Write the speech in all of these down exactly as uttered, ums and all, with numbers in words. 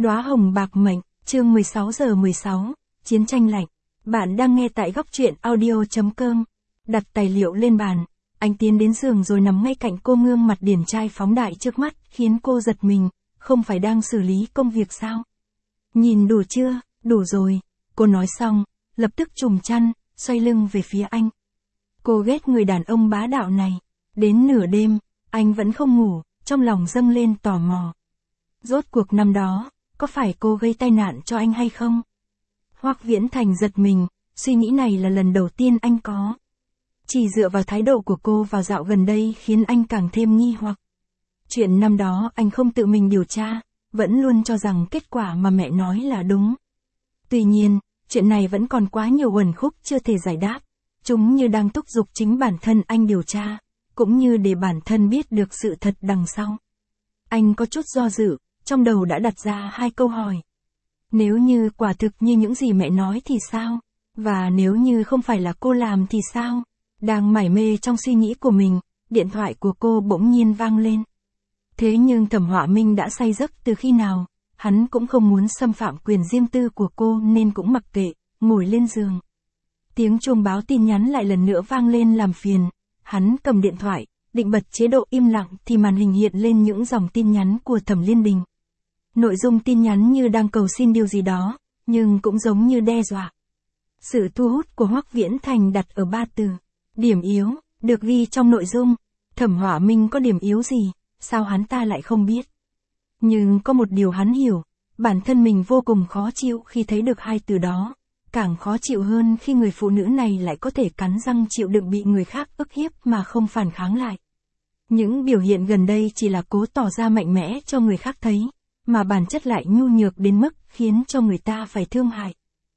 Đóa hồng bạc mệnh, chương mười sáu giờ mười sáu, chiến tranh lạnh. Bạn đang nghe tại góc truyện audio.com. Đặt tài liệu lên bàn, anh tiến đến giường rồi nằm ngay cạnh cô, gương mặt điển trai phóng đại trước mắt, khiến cô giật mình, không phải đang xử lý công việc sao? Nhìn đủ chưa? Đủ rồi. Cô nói xong, lập tức trùm chăn, xoay lưng về phía anh. Cô ghét người đàn ông bá đạo này. Đến nửa đêm, anh vẫn không ngủ, trong lòng dâng lên tò mò. Rốt cuộc năm đó, có phải cô gây tai nạn cho anh hay không? Hoắc Viễn Thành giật mình, suy nghĩ này là lần đầu tiên anh có. Chỉ dựa vào thái độ của cô vào dạo gần đây khiến anh càng thêm nghi hoặc. Chuyện năm đó anh không tự mình điều tra, vẫn luôn cho rằng kết quả mà mẹ nói là đúng. Tuy nhiên, chuyện này vẫn còn quá nhiều uẩn khúc chưa thể giải đáp. Chúng như đang thúc giục chính bản thân anh điều tra, cũng như để bản thân biết được sự thật đằng sau. Anh có chút do dự, trong đầu đã đặt ra hai câu hỏi. Nếu như quả thực như những gì mẹ nói thì sao? Và nếu như không phải là cô làm thì sao? Đang mải mê trong suy nghĩ của mình, điện thoại của cô bỗng nhiên vang lên. Thế nhưng Thẩm Họa Minh đã say giấc từ khi nào? Hắn cũng không muốn xâm phạm quyền riêng tư của cô nên cũng mặc kệ, ngồi lên giường. Tiếng chuông báo tin nhắn lại lần nữa vang lên làm phiền. Hắn cầm điện thoại, định bật chế độ im lặng thì màn hình hiện lên những dòng tin nhắn của Thẩm Liên Đình. Nội dung tin nhắn như đang cầu xin điều gì đó, nhưng cũng giống như đe dọa. Sự thu hút của Hoắc Viễn Thành đặt ở ba từ. Điểm yếu, được ghi trong nội dung. Thẩm Họa Minh có điểm yếu gì, sao hắn ta lại không biết? Nhưng có một điều hắn hiểu, bản thân mình vô cùng khó chịu khi thấy được hai từ đó. Càng khó chịu hơn khi người phụ nữ này lại có thể cắn răng chịu đựng bị người khác ức hiếp mà không phản kháng lại. Những biểu hiện gần đây chỉ là cố tỏ ra mạnh mẽ cho người khác thấy, mà bản chất lại nhu nhược đến mức khiến cho người ta phải thương hại.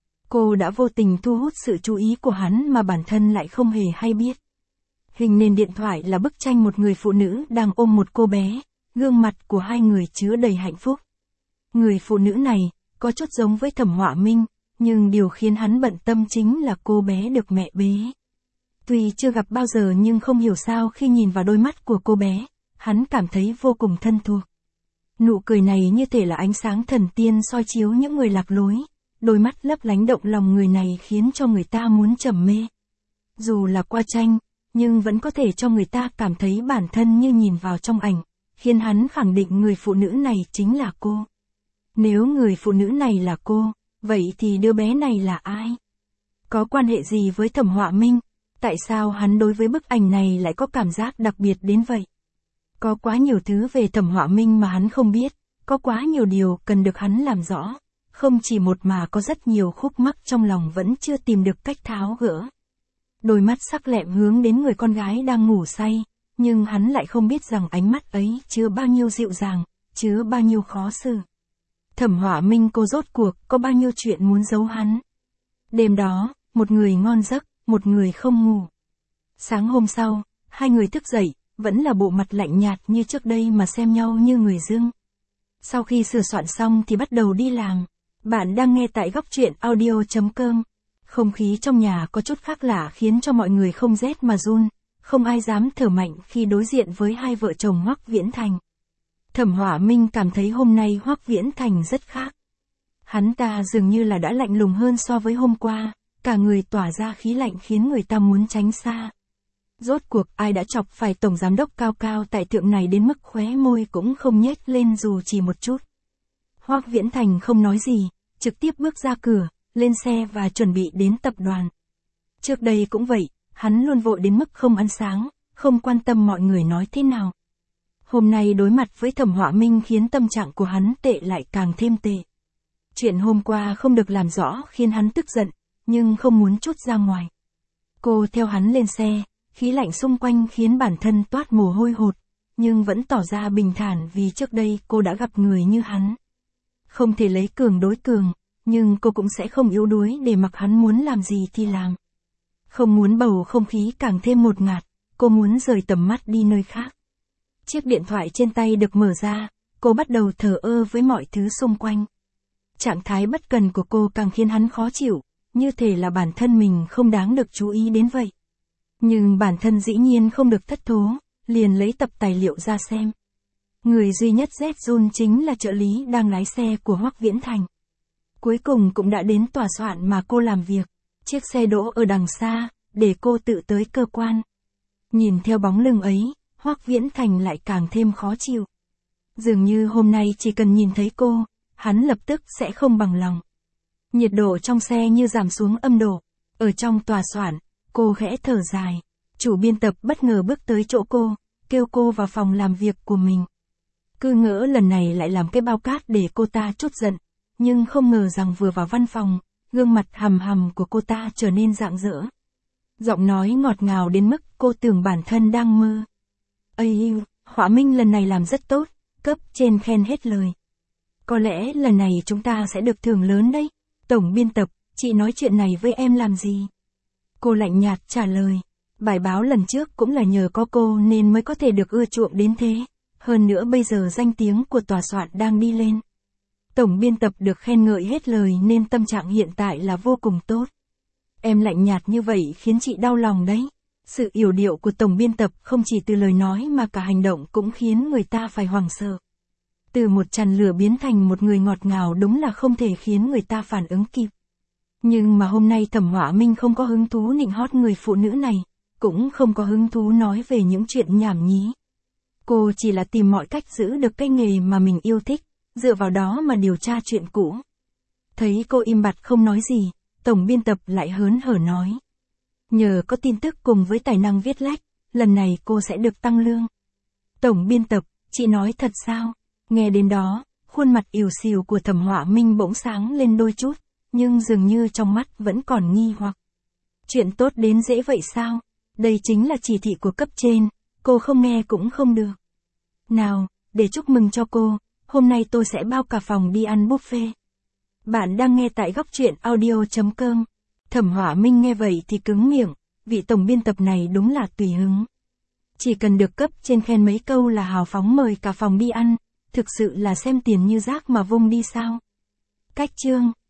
Cô đã vô tình thu hút sự chú ý của hắn mà bản thân lại không hề hay biết. Hình nền điện thoại là bức tranh một người phụ nữ đang ôm một cô bé, gương mặt của hai người chứa đầy hạnh phúc. Người phụ nữ này, có chút giống với Thẩm Họa Minh, nhưng điều khiến hắn bận tâm chính là cô bé được mẹ bế. Tuy chưa gặp bao giờ nhưng không hiểu sao khi nhìn vào đôi mắt của cô bé, hắn cảm thấy vô cùng thân thuộc. Nụ cười này như thể là ánh sáng thần tiên soi chiếu những người lạc lối, đôi mắt lấp lánh động lòng người này khiến cho người ta muốn trầm mê. Dù là qua tranh, nhưng vẫn có thể cho người ta cảm thấy bản thân như nhìn vào trong ảnh, khiến hắn khẳng định người phụ nữ này chính là cô. Nếu người phụ nữ này là cô, vậy thì đứa bé này là ai? Có quan hệ gì với Thẩm Họa Minh? Tại sao hắn đối với bức ảnh này lại có cảm giác đặc biệt đến vậy? Có quá nhiều thứ về Thẩm Họa Minh mà hắn không biết, có quá nhiều điều cần được hắn làm rõ. Không chỉ một mà có rất nhiều khúc mắc trong lòng vẫn chưa tìm được cách tháo gỡ. Đôi mắt sắc lẹm hướng đến người con gái đang ngủ say, nhưng hắn lại không biết rằng ánh mắt ấy chứa bao nhiêu dịu dàng, chứa bao nhiêu khó xử. Thẩm Họa Minh cô rốt cuộc có bao nhiêu chuyện muốn giấu hắn. Đêm đó, một người ngon giấc, một người không ngủ. Sáng hôm sau, hai người thức dậy, vẫn là bộ mặt lạnh nhạt như trước đây mà xem nhau như người dưng. Sau khi sửa soạn xong thì bắt đầu đi làm. Bạn đang nghe tại góc truyện audio.com. Không khí trong nhà có chút khác lạ khiến cho mọi người không rét mà run, không ai dám thở mạnh khi đối diện với hai vợ chồng Hoắc Viễn Thành. Thẩm Họa Minh cảm thấy hôm nay Hoắc Viễn Thành rất khác. Hắn ta dường như là đã lạnh lùng hơn so với hôm qua, cả người tỏa ra khí lạnh khiến người ta muốn tránh xa. Rốt cuộc ai đã chọc phải tổng giám đốc cao cao tại thượng này đến mức khóe môi cũng không nhếch lên dù chỉ một chút. Hoắc Viễn Thành không nói gì, trực tiếp bước ra cửa, lên xe và chuẩn bị đến tập đoàn. Trước đây cũng vậy, hắn luôn vội đến mức không ăn sáng, không quan tâm mọi người nói thế nào. Hôm nay đối mặt với Thẩm Họa Minh khiến tâm trạng của hắn tệ lại càng thêm tệ. Chuyện hôm qua không được làm rõ khiến hắn tức giận, nhưng không muốn trút ra ngoài. Cô theo hắn lên xe, khí lạnh xung quanh khiến bản thân toát mồ hôi hột, nhưng vẫn tỏ ra bình thản vì trước đây cô đã gặp người như hắn. Không thể lấy cường đối cường, nhưng cô cũng sẽ không yếu đuối để mặc hắn muốn làm gì thì làm. Không muốn bầu không khí càng thêm ngột ngạt, cô muốn rời tầm mắt đi nơi khác. Chiếc điện thoại trên tay được mở ra, cô bắt đầu thờ ơ với mọi thứ xung quanh. Trạng thái bất cần của cô càng khiến hắn khó chịu, như thể là bản thân mình không đáng được chú ý đến vậy. Nhưng bản thân dĩ nhiên không được thất thố, liền lấy tập tài liệu ra xem. Người duy nhất rét run chính là trợ lý đang lái xe của Hoắc Viễn Thành. Cuối cùng cũng đã đến tòa soạn mà cô làm việc. Chiếc xe đỗ ở đằng xa, để cô tự tới cơ quan. Nhìn theo bóng lưng ấy, Hoắc Viễn Thành lại càng thêm khó chịu. Dường như hôm nay chỉ cần nhìn thấy cô, hắn lập tức sẽ không bằng lòng. Nhiệt độ trong xe như giảm xuống âm độ. Ở trong tòa soạn, cô khẽ thở dài. Chủ biên tập bất ngờ bước tới chỗ cô, kêu cô vào phòng làm việc của mình. Cứ ngỡ lần này lại làm cái bao cát để cô ta trút giận. Nhưng không ngờ rằng vừa vào văn phòng, gương mặt hầm hầm của cô ta trở nên rạng rỡ. Giọng nói ngọt ngào đến mức cô tưởng bản thân đang mơ. Ây, Họa Minh lần này làm rất tốt, cấp trên khen hết lời. Có lẽ lần này chúng ta sẽ được thưởng lớn đấy. Tổng biên tập, chị nói chuyện này với em làm gì? Cô lạnh nhạt trả lời. Bài báo lần trước cũng là nhờ có cô nên mới có thể được ưa chuộng đến thế. Hơn nữa bây giờ danh tiếng của tòa soạn đang đi lên. Tổng biên tập được khen ngợi hết lời nên tâm trạng hiện tại là vô cùng tốt. Em lạnh nhạt như vậy khiến chị đau lòng đấy. Sự yểu điệu của tổng biên tập không chỉ từ lời nói mà cả hành động cũng khiến người ta phải hoảng sợ. Từ một tràn lửa biến thành một người ngọt ngào đúng là không thể khiến người ta phản ứng kịp. Nhưng mà hôm nay Thẩm Họa Minh không có hứng thú nịnh hót người phụ nữ này, cũng không có hứng thú nói về những chuyện nhảm nhí. Cô chỉ là tìm mọi cách giữ được cái nghề mà mình yêu thích, dựa vào đó mà điều tra chuyện cũ. Thấy cô im bặt không nói gì, tổng biên tập lại hớn hở nói. Nhờ có tin tức cùng với tài năng viết lách, lần này cô sẽ được tăng lương. Tổng biên tập, chị nói thật sao? Nghe đến đó, khuôn mặt ỉu xìu của Thẩm Họa Minh bỗng sáng lên đôi chút, nhưng dường như trong mắt vẫn còn nghi hoặc. Chuyện tốt đến dễ vậy sao? Đây chính là chỉ thị của cấp trên, cô không nghe cũng không được. Nào, để chúc mừng cho cô, hôm nay tôi sẽ bao cả phòng đi ăn buffet. Bạn đang nghe tại góc truyện audio chấm com. Thẩm Họa Minh nghe vậy thì cứng miệng, vị tổng biên tập này đúng là tùy hứng. Chỉ cần được cấp trên khen mấy câu là hào phóng mời cả phòng đi ăn, thực sự là xem tiền như rác mà vung đi sao. Cách chương